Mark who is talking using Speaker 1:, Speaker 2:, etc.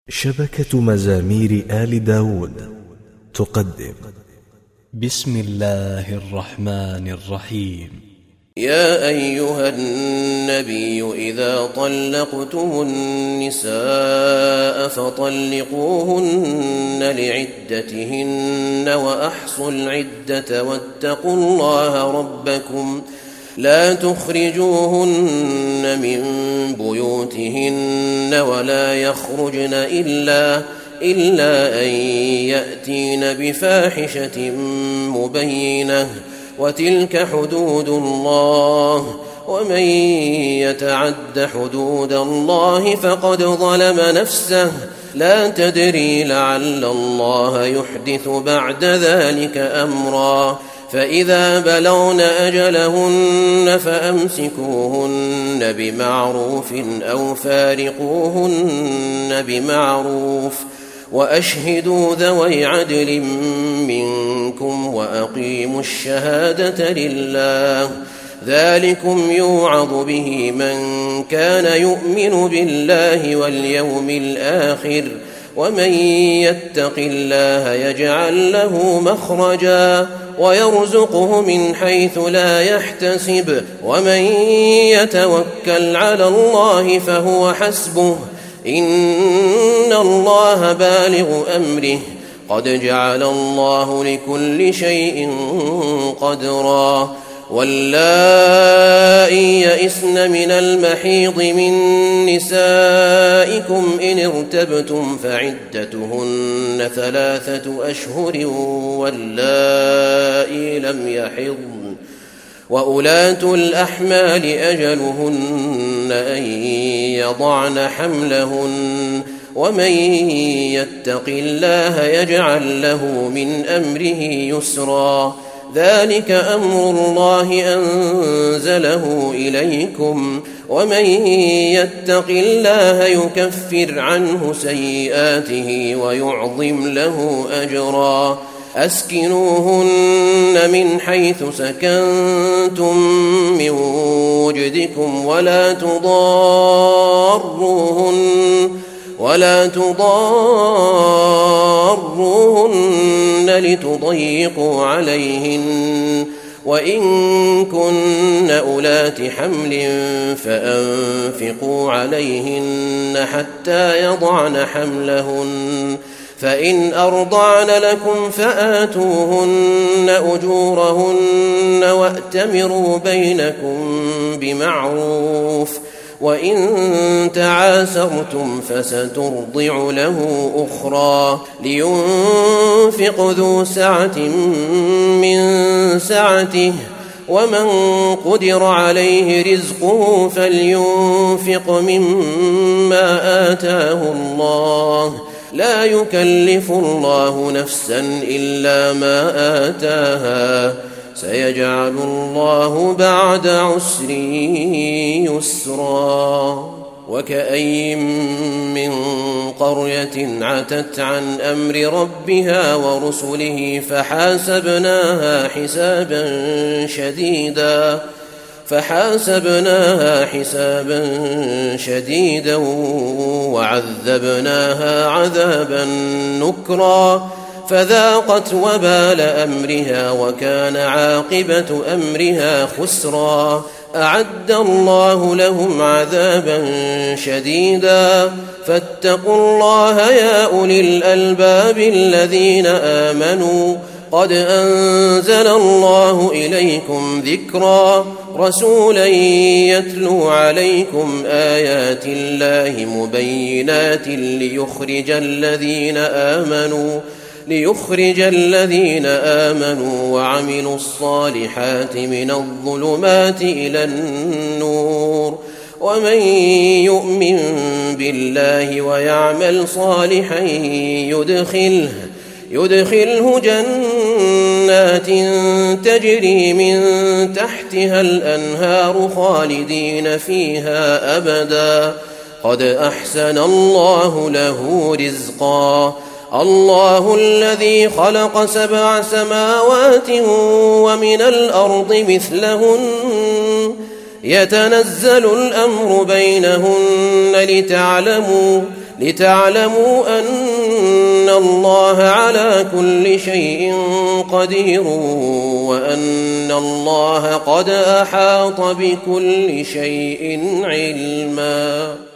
Speaker 1: شبكة مزامير آل داود تقدم
Speaker 2: بسم الله الرحمن الرحيم.
Speaker 3: يا أيها النبي إذا طلقتم النساء فطلقوهن لعدتهن وأحصوا العدة واتقوا الله ربكم لا تخرجوهن من بيوتهن ولا يخرجن إلا أن يأتين بفاحشة مبينة وتلك حدود الله ومن يتعد حدود الله فقد ظلم نفسه لا تدري لعل الله يحدث بعد ذلك أمرا فإذا بلغن أجلهن فأمسكوهن بمعروف أو فارقوهن بمعروف وأشهدوا ذوي عدل منكم وأقيموا الشهادة لله ذلكم يوعظ به من كان يؤمن بالله واليوم الآخر ومن يتق الله يجعل له مخرجا ويرزقه من حيث لا يحتسب ومن يتوكل على الله فهو حسبه إن الله بالغ أمره قد جعل الله لكل شيء قدرا واللائي يئسن من المحيض من نسائكم إن ارتبتم فعدتهن 3 أشهر واللائي لم يحضن وأولاة الأحمال أجلهن أن يضعن حملهن ومن يتق الله يجعل له من أمره يسرا ذلك أمر الله أنزله إليكم ومن يتق الله يكفر عنه سيئاته ويعظم له أجرا أسكنوهن من حيث سكنتم من وجدكم ولا تضاروهن لتضيقوا عليهن وإن كن أولات حمل فأنفقوا عليهن حتى يضعن حملهن فإن أرضعن لكم فآتوهن أجورهن وأتمروا بينكم بمعروف وإن تعاسرتم فسترضع له أخرى لينفق ذو سعة من سعته ومن قدر عليه رزقه فلينفق مما آتاه الله لا يكلف الله نفسا إلا ما آتاها سيجعل الله بعد عسر يسرا وكأي من قرية عتت عن أمر ربها ورسله فحاسبناها حسابا شديدا وعذبناها عذابا نكرا فذاقت وبال أمرها وكان عاقبة أمرها خسرا أعد الله لهم عذابا شديدا فاتقوا الله يا أولي الألباب الذين آمنوا قد أنزل الله إليكم ذكرا رسولا يتلو عليكم آيات الله مبينات ليخرج الذين آمنوا وعملوا الصالحات من الظلمات إلى النور ومن يؤمن بالله ويعمل صالحا يدخله جنات تجري من تحتها الأنهار خالدين فيها أبدا قد أحسن الله له رزقا الله الذي خلق 7 سماوات ومن الأرض مثلهن يتنزل الأمر بينهن لتعلموا أن الله على كل شيء قدير وأن الله قد أحاط بكل شيء علما.